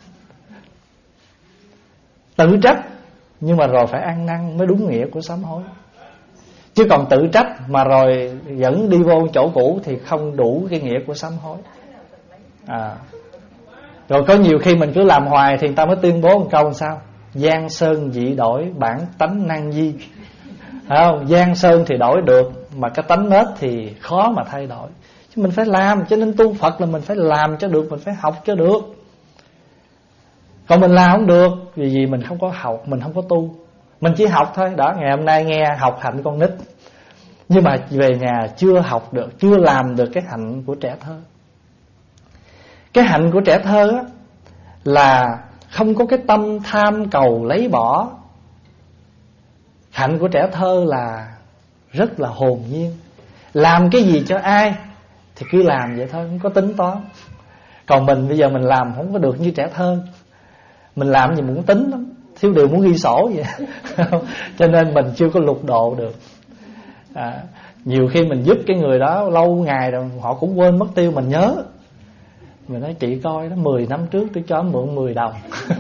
Tự trách, nhưng mà rồi phải ăn năn mới đúng nghĩa của sám hối. Chứ còn tự trách mà rồi vẫn đi vô chỗ cũ thì không đủ cái nghĩa của sám hối. À. Rồi có nhiều khi mình cứ làm hoài thì người ta mới tuyên bố một câu làm sao: giang sơn dị đổi, bản tánh nan di. Phải không? Giang sơn thì đổi được, mà cái tánh nết thì khó mà thay đổi. Chứ mình phải làm. Cho nên tu Phật là mình phải làm cho được, mình phải học cho được. Còn mình làm không được, vì gì mình không có học, mình không có tu. Mình chỉ học thôi. Đó, ngày hôm nay nghe học hạnh con nít, nhưng mà về nhà chưa học được, chưa làm được cái hạnh của trẻ thơ. Cái hạnh của trẻ thơ á, là không có cái tâm tham cầu lấy bỏ. Hạnh của trẻ thơ là rất là hồn nhiên. Làm cái gì cho ai thì cứ làm vậy thôi, không có tính toán. Còn mình bây giờ mình làm không có được như trẻ thơ. Mình làm gì mình cũng tính lắm, thiếu điều muốn ghi sổ vậy. Cho nên mình chưa có lục độ được. à, Nhiều khi mình giúp cái người đó lâu ngày rồi họ cũng quên mất tiêu, mình nhớ. Mình nói chị coi đó, mười năm trước tôi cho mượn mười đồng.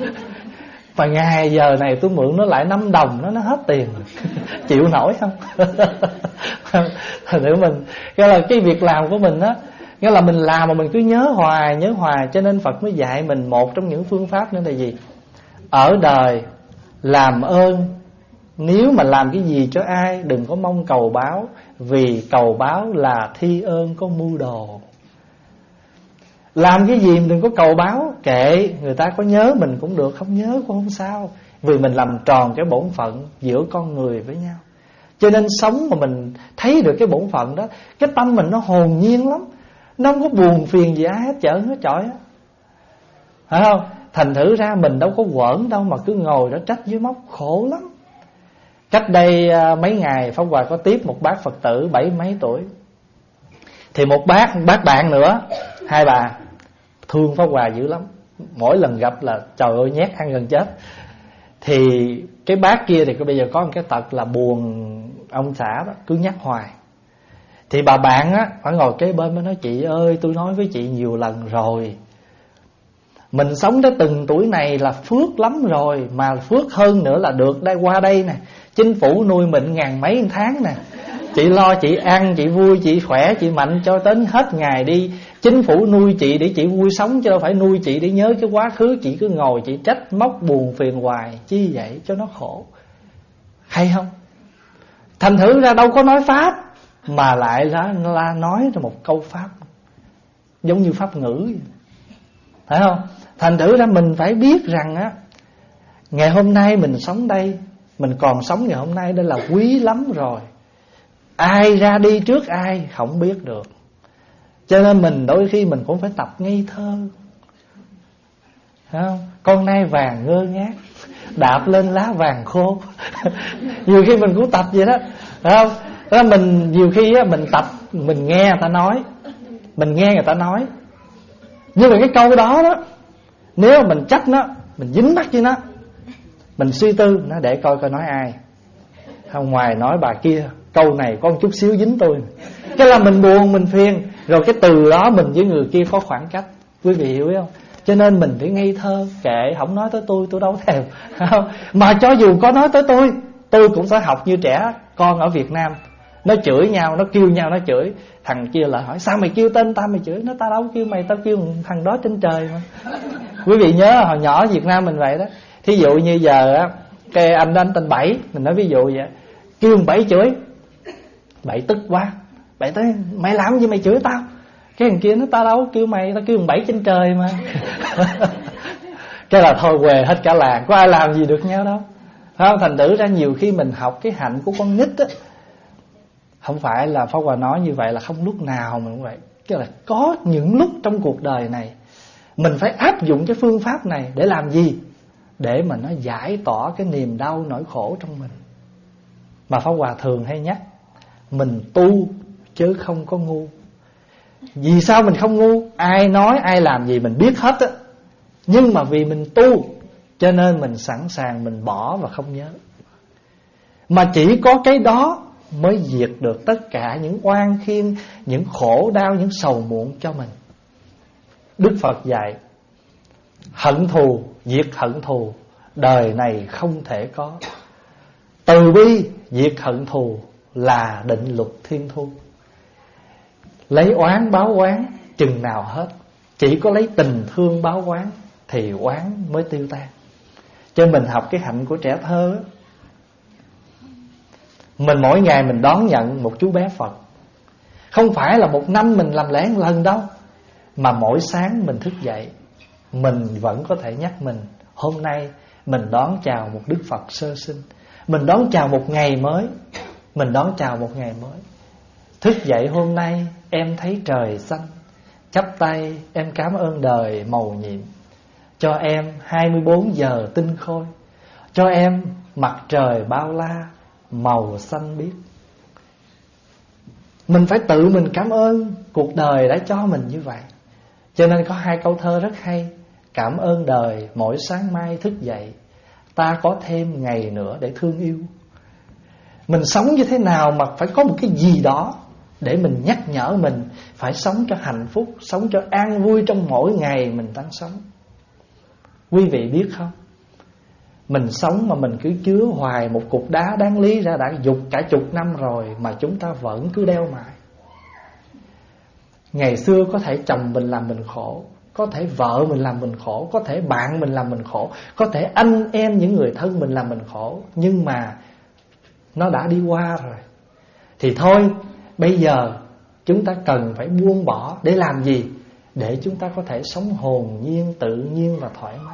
Và ngày giờ này tôi mượn nó lại năm đồng, nó nó hết tiền. Chịu nổi không? Thành thử mình, cái là cái việc làm của mình á, nghĩa là mình làm mà mình cứ nhớ hoài, nhớ hoài. Cho nên Phật mới dạy mình một trong những phương pháp nữa là gì? Ở đời làm ơn, nếu mà làm cái gì cho ai đừng có mong cầu báo, vì cầu báo là thi ơn có mưu đồ. Làm cái gì đừng có cầu báo, kệ người ta có nhớ mình cũng được, không nhớ cũng không sao, vì mình làm tròn cái bổn phận giữa con người với nhau. Cho nên sống mà mình thấy được cái bổn phận đó, cái tâm mình nó hồn nhiên lắm, nó không có buồn phiền gì ai hết trơn hết trọi á, phải không? Thành thử ra mình đâu có quởn đâu mà cứ ngồi đó trách dưới móc, khổ lắm. Cách đây mấy ngày Pháp Hòa có tiếp một bác Phật tử bảy mấy tuổi. Thì một bác, bác bạn nữa, hai bà thương Pháp Hòa dữ lắm. Mỗi lần gặp là trời ơi nhét ăn gần chết. Thì cái bác kia thì bây giờ có một cái tật là buồn ông xã đó, cứ nhắc hoài. Thì bà bạn á phải ngồi kế bên mới nói: chị ơi, tôi nói với chị nhiều lần rồi, mình sống tới từng tuổi này là phước lắm rồi, mà phước hơn nữa là được đây qua đây nè, chính phủ nuôi mình ngàn mấy tháng nè, chị lo chị ăn, chị vui, chị khỏe, chị mạnh cho đến hết ngày đi. Chính phủ nuôi chị để chị vui sống, chứ đâu phải nuôi chị để nhớ cái quá khứ. Chị cứ ngồi chị trách móc buồn phiền hoài, chi vậy cho nó khổ, hay không? Thành thử ra đâu có nói pháp, mà lại là, là nói ra một câu pháp giống như pháp ngữ vậy. Phải không? Thành thử ra mình phải biết rằng á, ngày hôm nay mình sống đây, mình còn sống ngày hôm nay, đây là quý lắm rồi. Ai ra đi trước ai không biết được. Cho nên mình đôi khi mình cũng phải tập ngây thơ, phải không? Con nai vàng ngơ ngác đạp lên lá vàng khô. Nhiều khi mình cũng tập vậy đó, phải không? Đó, mình nhiều khi á, mình tập, mình nghe người ta nói, mình nghe người ta nói, nhưng mà cái câu đó đó, nếu mình trách nó, mình dính mắt với nó, mình suy tư nó để coi coi nói ai. Không, ngoài nói bà kia, câu này có một chút xíu dính tôi, cái là mình buồn, mình phiền. Rồi cái từ đó mình với người kia có khoảng cách. Quý vị hiểu không? Cho nên mình phải ngây thơ, kệ, không nói tới tôi, tôi đâu thèm, không? Mà cho dù có nói tới tôi, tôi cũng sẽ học như trẻ con ở Việt Nam. Nó chửi nhau, nó kêu nhau, nó chửi. Thằng kia lại hỏi: sao mày kêu tên tao mày chửi? Nó tao đâu kêu mày, tao kêu thằng đó trên trời mà. Quý vị nhớ hồi nhỏ ở Việt Nam mình vậy đó. Thí dụ như giờ á, cái anh đó anh tên Bảy, mình nói ví dụ vậy, kêu Bảy chửi, Bảy tức quá, Bảy tới: mày làm gì mày chửi tao? Cái thằng kia nó: tao đâu kêu mày, tao kêu thằng Bảy trên trời mà. Cái là thôi quề hết cả làng, có ai làm gì được nhau đâu. Không? Thành thử ra nhiều khi mình học cái hạnh của con nít á, không phải là Pháp Hòa nói như vậy là không lúc nào mình cũng vậy. Cái là có những lúc trong cuộc đời này mình phải áp dụng cái phương pháp này để làm gì? Để mà nó giải tỏa cái niềm đau nỗi khổ trong mình. Mà Pháp Hòa thường hay nhắc, mình tu chứ không có ngu. Vì sao mình không ngu? Ai nói ai làm gì mình biết hết á, nhưng mà vì mình tu cho nên mình sẵn sàng mình bỏ và không nhớ. Mà chỉ có cái đó mới diệt được tất cả những oan khiên, những khổ đau, những sầu muộn cho mình. Đức Phật dạy hận thù, diệt hận thù, đời này không thể có. Từ bi diệt hận thù là định luật thiên thu. Lấy oán báo oán chừng nào hết. Chỉ có lấy tình thương báo oán thì oán mới tiêu tan. Cho mình học cái hạnh của trẻ thơ đó. Mình mỗi ngày mình đón nhận một chú bé Phật. Không phải là một năm mình làm lễ một lần đâu, mà mỗi sáng mình thức dậy, mình vẫn có thể nhắc mình: hôm nay mình đón chào một Đức Phật sơ sinh, mình đón chào một ngày mới, mình đón chào một ngày mới. Thức dậy hôm nay em thấy trời xanh, chắp tay em cảm ơn đời mầu nhiệm, cho em hai mươi bốn giờ tinh khôi, cho em mặt trời bao la màu xanh biếc. Mình phải tự mình cảm ơn cuộc đời đã cho mình như vậy. Cho nên có hai câu thơ rất hay: Cảm ơn đời mỗi sáng mai thức dậy, ta có thêm ngày nữa để thương yêu. Mình sống như thế nào mà phải có một cái gì đó để mình nhắc nhở mình phải sống cho hạnh phúc, sống cho an vui trong mỗi ngày mình đang sống. Quý vị biết không, mình sống mà mình cứ chứa hoài một cục đá đáng lý ra đã dục cả chục năm rồi mà chúng ta vẫn cứ đeo mãi. Ngày xưa có thể chồng mình làm mình khổ, có thể vợ mình làm mình khổ, có thể bạn mình làm mình khổ, có thể anh em những người thân mình làm mình khổ, nhưng mà nó đã đi qua rồi. Thì thôi, bây giờ chúng ta cần phải buông bỏ. Để làm gì? Để chúng ta có thể sống hồn nhiên, tự nhiên và thoải mái.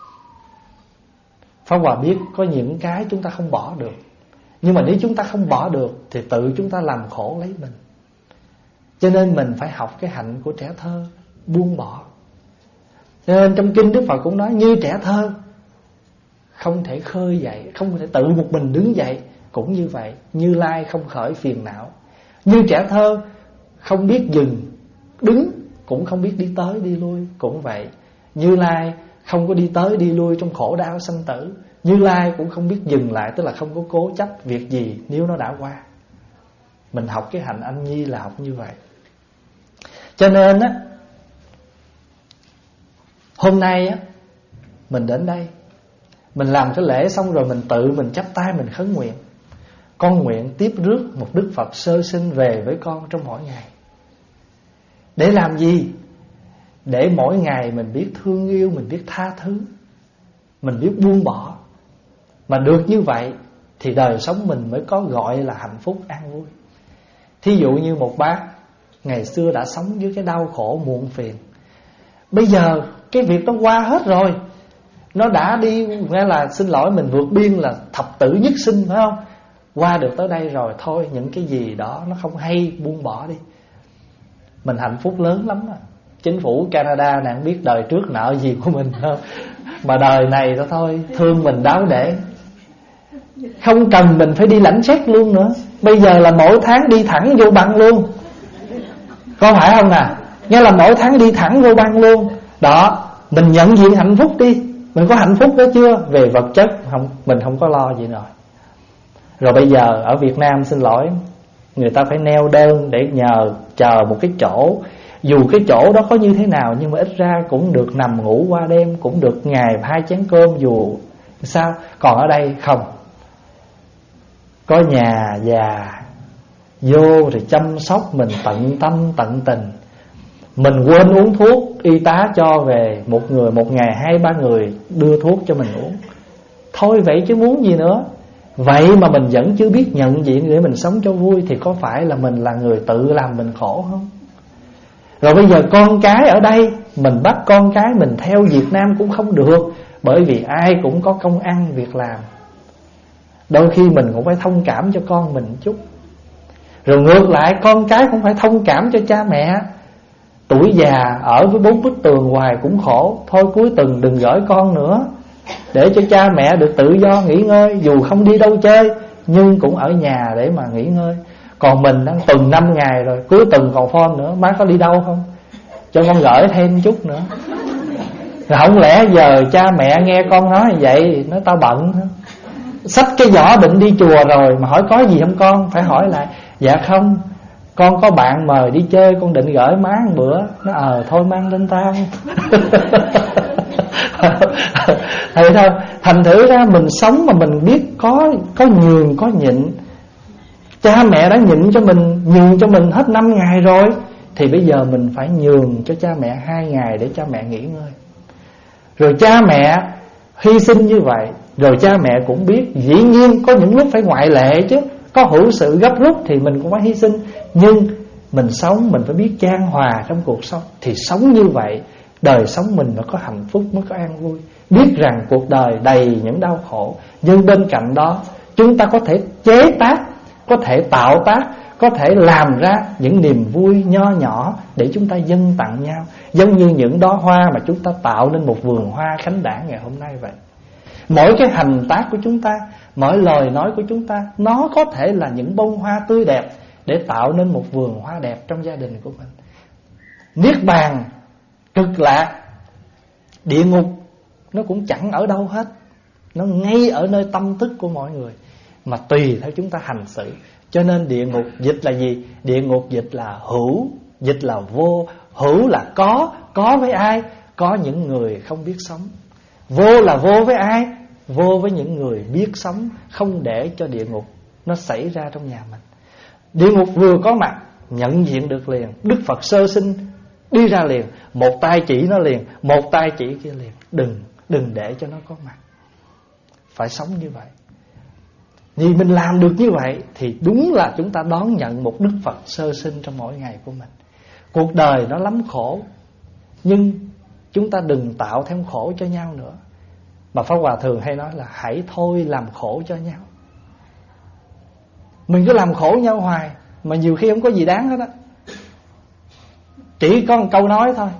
Pháp Hòa biết có những cái chúng ta không bỏ được, nhưng mà nếu chúng ta không bỏ được thì tự chúng ta làm khổ lấy mình. Cho nên mình phải học cái hạnh của trẻ thơ, buông bỏ. Cho nên trong kinh Đức Phật cũng nói như trẻ thơ không thể khơi dậy, không thể tự một mình đứng dậy, cũng như vậy. Như Lai không khởi phiền não. Như trẻ thơ không biết dừng đứng, cũng không biết đi tới đi lui, cũng vậy. Như Lai không có đi tới đi lui trong khổ đau sanh tử. Như Lai cũng không biết dừng lại, tức là không có cố chấp việc gì nếu nó đã qua. Mình học cái hạnh anh nhi là học như vậy. Cho nên á, hôm nay á, mình đến đây, mình làm cái lễ xong rồi mình tự mình chắp tay mình khấn nguyện. Con nguyện tiếp rước một Đức Phật sơ sinh về với con trong mỗi ngày. Để làm gì? Để mỗi ngày mình biết thương yêu, mình biết tha thứ, mình biết buông bỏ. Mà được như vậy thì đời sống mình mới có gọi là hạnh phúc an vui. Thí dụ như một bác ngày xưa đã sống dưới cái đau khổ muộn phiền, bây giờ cái việc đó qua hết rồi, nó đã đi, nghĩa là xin lỗi mình vượt biên là thập tử nhất sinh, phải không? Qua được tới đây rồi, thôi những cái gì đó nó không hay buông bỏ đi. Mình hạnh phúc lớn lắm à. Chính phủ Canada này không biết đời trước nợ gì của mình không, mà đời này đó thôi thương mình đáo để, không cần mình phải đi lãnh xét luôn nữa. Bây giờ là mỗi tháng đi thẳng vô băng luôn, có phải không nè? Nghĩa là mỗi tháng đi thẳng vô băng luôn. Đó, mình nhận diện hạnh phúc đi. Mình có hạnh phúc đó chưa? Về vật chất không, mình không có lo gì rồi. Rồi bây giờ ở Việt Nam xin lỗi, người ta phải neo đơn để nhờ chờ một cái chỗ. Dù cái chỗ đó có như thế nào, nhưng mà ít ra cũng được nằm ngủ qua đêm, cũng được ngày hai chén cơm dù sao. Còn ở đây không, có nhà già vô thì chăm sóc mình tận tâm tận tình. Mình quên uống thuốc, y tá cho về một người, một ngày hai ba người đưa thuốc cho mình uống. Thôi vậy chứ muốn gì nữa. Vậy mà mình vẫn chưa biết nhận diện để mình sống cho vui, thì có phải là mình là người tự làm mình khổ không? Rồi bây giờ con cái ở đây, mình bắt con cái mình theo Việt Nam cũng không được, bởi vì ai cũng có công ăn việc làm. Đôi khi mình cũng phải thông cảm cho con mình chút. Rồi ngược lại con cái cũng phải thông cảm cho cha mẹ. Tuổi già ở với bốn bức tường hoài cũng khổ. Thôi cuối tuần đừng gửi con nữa, để cho cha mẹ được tự do nghỉ ngơi. Dù không đi đâu chơi, nhưng cũng ở nhà để mà nghỉ ngơi. Còn mình đang tuần năm ngày rồi, cuối tuần còn phone nữa. Má có đi đâu không? Cho con gửi thêm chút nữa. Rồi không lẽ giờ cha mẹ nghe con nói vậy, nói tao bận hả? Xách cái giỏ định đi chùa rồi mà hỏi có gì không con? Phải hỏi lại, dạ không, con có bạn mời đi chơi, con định gửi má một bữa. Nó ờ thôi mang lên tao. Thì thôi, thành thử ra mình sống mà mình biết có có nhường có nhịn. Cha mẹ đã nhịn cho mình, nhường cho mình hết năm ngày rồi, thì bây giờ mình phải nhường cho cha mẹ hai ngày để cha mẹ nghỉ ngơi. Rồi cha mẹ hy sinh như vậy, rồi cha mẹ cũng biết dĩ nhiên có những lúc phải ngoại lệ chứ, có hữu sự gấp rút thì mình cũng phải hy sinh. Nhưng mình sống mình phải biết chan hòa trong cuộc sống. Thì sống như vậy, đời sống mình mới có hạnh phúc, mới có an vui. Biết rằng cuộc đời đầy những đau khổ, nhưng bên cạnh đó chúng ta có thể chế tác, có thể tạo tác, có thể làm ra những niềm vui nho nhỏ để chúng ta dâng tặng nhau. Giống như những đóa hoa mà chúng ta tạo nên một vườn hoa khánh đản ngày hôm nay vậy. Mỗi cái hành tác của chúng ta, mỗi lời nói của chúng ta, nó có thể là những bông hoa tươi đẹp để tạo nên một vườn hoa đẹp trong gia đình của mình. Niết bàn cực lạc Địa ngục nó cũng chẳng ở đâu hết, nó ngay ở nơi tâm thức của mọi người, mà tùy theo chúng ta hành xử. Cho nên địa ngục dịch là gì? Địa ngục dịch là hữu, dịch là vô. Hữu là có, có với ai? Có những người không biết sống. Vô là vô với ai? Vô với những người biết sống, không để cho địa ngục nó xảy ra trong nhà mình. Địa ngục vừa có mặt, nhận diện được liền. Đức Phật sơ sinh đi ra liền, một tay chỉ nó liền, một tay chỉ kia liền. Đừng, đừng để cho nó có mặt. Phải sống như vậy. Vì mình làm được như vậy thì đúng là chúng ta đón nhận một Đức Phật sơ sinh trong mỗi ngày của mình. Cuộc đời nó lắm khổ, nhưng chúng ta đừng tạo thêm khổ cho nhau nữa. Mà Pháp Hòa thường hay nói là hãy thôi làm khổ cho nhau. Mình cứ làm khổ nhau hoài mà nhiều khi không có gì đáng hết á. Chỉ có một câu nói thôi.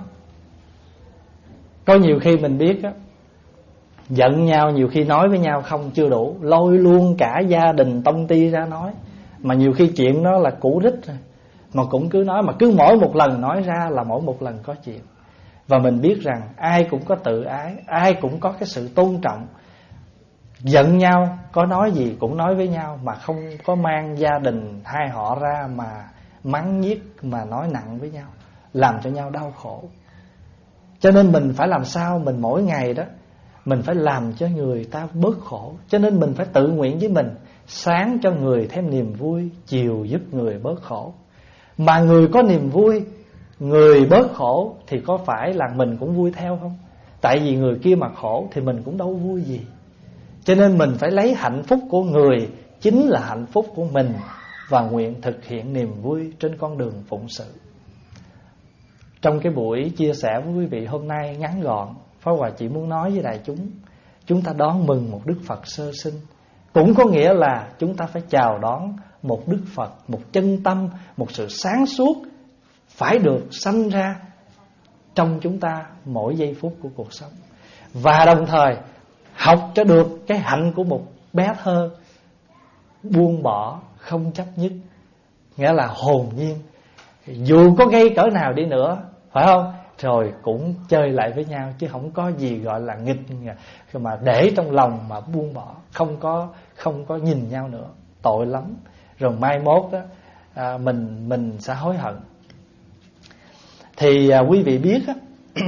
Có nhiều khi mình biết á, giận nhau nhiều khi nói với nhau không chưa đủ, lôi luôn cả gia đình tông ty ra nói. Mà nhiều khi chuyện đó là cũ rích rồi, mà cũng cứ nói, mà cứ mỗi một lần nói ra là mỗi một lần có chuyện. Và mình biết rằng ai cũng có tự ái, ai cũng có cái sự tôn trọng. Giận nhau có nói gì cũng nói với nhau, mà không có mang gia đình hai họ ra mà mắng nhiếc, mà nói nặng với nhau, làm cho nhau đau khổ. Cho nên mình phải làm sao mình mỗi ngày đó mình phải làm cho người ta bớt khổ. Cho nên mình phải tự nguyện với mình, sáng cho người thêm niềm vui, chiều giúp người bớt khổ. Mà người có niềm vui, người bớt khổ thì có phải là mình cũng vui theo không? Tại vì người kia mà khổ thì mình cũng đâu vui gì. Cho nên mình phải lấy hạnh phúc của người chính là hạnh phúc của mình, và nguyện thực hiện niềm vui trên con đường phụng sự. Trong cái buổi chia sẻ với quý vị hôm nay ngắn gọn, Pháp Hòa chỉ muốn nói với đại chúng, chúng ta đón mừng một Đức Phật sơ sinh, cũng có nghĩa là chúng ta phải chào đón một Đức Phật, một chân tâm, một sự sáng suốt phải được sanh ra trong chúng ta mỗi giây phút của cuộc sống. Và đồng thời học cho được cái hạnh của một bé thơ, buông bỏ, không chấp nhất, nghĩa là hồn nhiên. Dù có gây cỡ nào đi nữa, phải không? Rồi cũng chơi lại với nhau, chứ không có gì gọi là nghịch mà để trong lòng mà buông bỏ, không có không có nhìn nhau nữa, tội lắm. Rồi mai mốt đó à, mình mình sẽ hối hận. Thì à, quý vị biết á,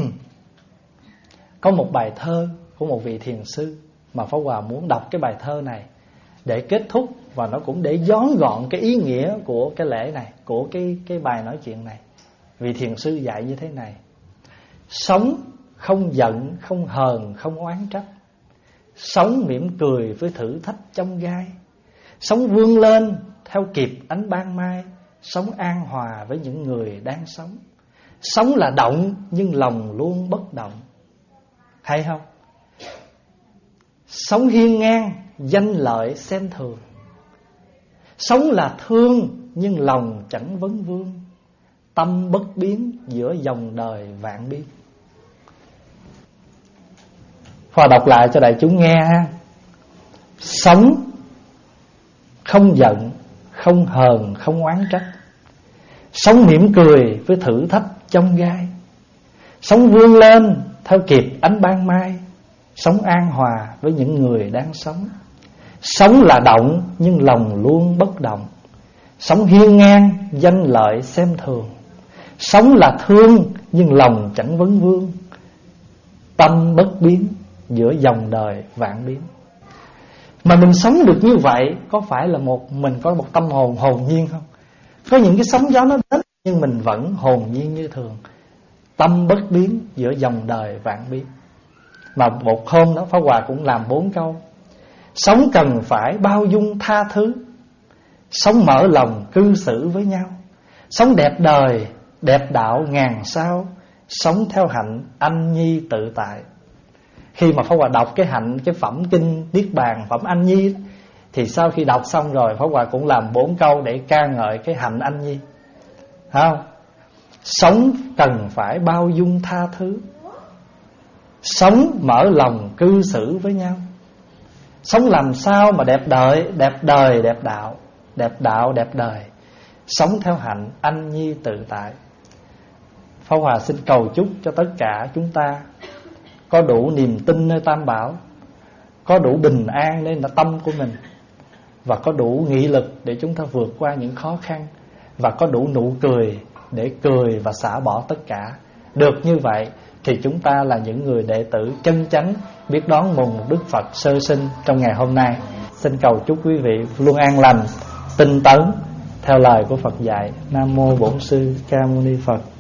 có một bài thơ của một vị thiền sư mà Pháp Hòa muốn đọc cái bài thơ này để kết thúc, và nó cũng để dón gọn cái ý nghĩa của cái lễ này, của cái cái bài nói chuyện này. Vị thiền sư dạy như thế này: sống không giận, không hờn, không oán trách. Sống mỉm cười với thử thách chông gai. Sống vươn lên theo kịp ánh ban mai. Sống an hòa với những người đang sống. Sống là động nhưng lòng luôn bất động. Hay không? Sống hiên ngang, danh lợi xem thường. Sống là thương nhưng lòng chẳng vấn vương. Tâm bất biến giữa dòng đời vạn biến. Hòa đọc lại cho đại chúng nghe ha. Sống không giận, không hờn, không oán trách. Sống mỉm cười với thử thách chông gai. Sống vươn lên theo kịp ánh ban mai. Sống an hòa với những người đang sống. Sống là động nhưng lòng luôn bất động. Sống hiên ngang, danh lợi xem thường. Sống là thương nhưng lòng chẳng vấn vương. Tâm bất biến giữa dòng đời vạn biến. Mà mình sống được như vậy, có phải là một mình có một tâm hồn hồn nhiên không? Có những cái sóng gió nó đến, nhưng mình vẫn hồn nhiên như thường. Tâm bất biến giữa dòng đời vạn biến. Mà một hôm đó Pháp Hòa cũng làm bốn câu. Sống cần phải bao dung tha thứ. Sống mở lòng cư xử với nhau. Sống đẹp đời, đẹp đạo ngàn sao. Sống theo hạnh anh nhi tự tại. Khi mà Pháp Hòa đọc cái hạnh, cái phẩm kinh Niết Bàn, phẩm anh nhi, thì sau khi đọc xong rồi Pháp Hòa cũng làm bốn câu để ca ngợi cái hạnh anh nhi. Thấy không? Sống cần phải bao dung tha thứ. Sống mở lòng cư xử với nhau. Sống làm sao mà đẹp đời, đẹp đời, đẹp đạo. Đẹp đạo, đẹp đời. Sống theo hạnh anh nhi tự tại. Pháp Hòa xin cầu chúc cho tất cả chúng ta có đủ niềm tin nơi Tam Bảo, có đủ bình an nơi tâm của mình, và có đủ nghị lực để chúng ta vượt qua những khó khăn, và có đủ nụ cười để cười và xả bỏ tất cả. Được như vậy thì chúng ta là những người đệ tử chân chánh, biết đón mừng Đức Phật sơ sinh trong ngày hôm nay. Xin cầu chúc quý vị luôn an lành, tinh tấn theo lời của Phật dạy. Nam mô Bổn Sư Ca Mâu Ni Phật.